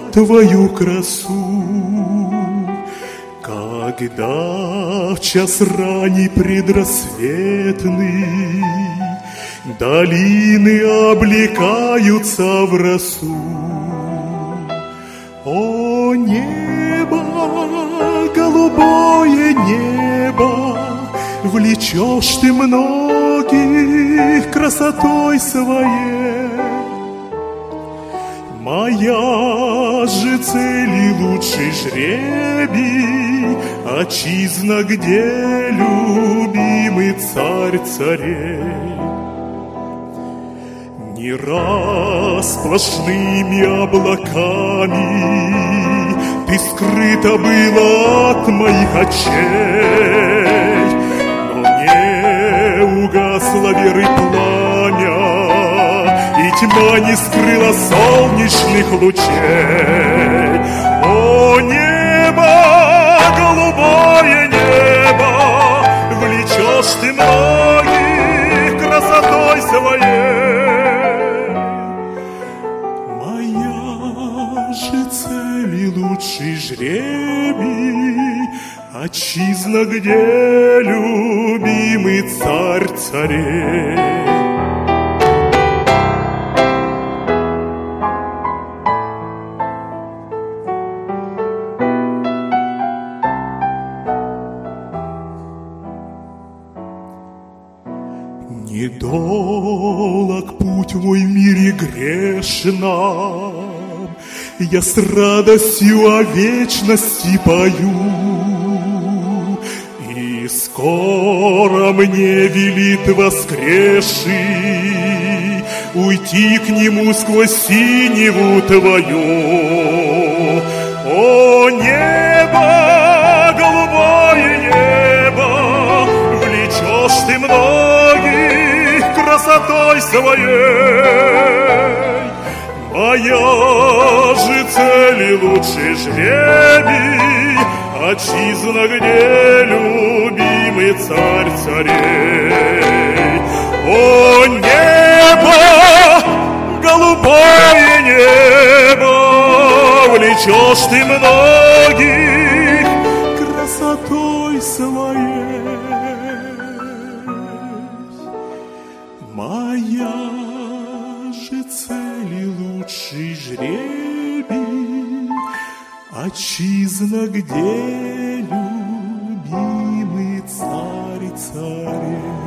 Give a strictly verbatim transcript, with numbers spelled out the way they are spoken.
твою красу. Когда в час ранний предрассветный долины облекаются в росу, о небо, голубое небо, влечешь ты многих красотой своей. Моя же цель и лучший жребий, отчизна, где любимый царь царей. Не раз сплошными облаками ты скрыта была от моих очей, но не угасло веры пламя, и тьма не скрыла солнечных лучей. О небо, голубое небо, влечешь ты многих красотой своей. Моя же цель и лучший жребий, отчизна, где любимый царь царей. Недолог путь мой в мире грешном, я с радостью о вечности пою, и скоро мне велит воскресший уйти к нему сквозь синеву твою. О небо, голубое небо, влечешь ты многих красотой своей. Моя же цель и лучший жребий, отчизна, где любимый царь царей. О небо, голубое небо, влечешь ты многих красотой своей. Моя же цель и лучший жребий, отчизна, где любимый царь царей.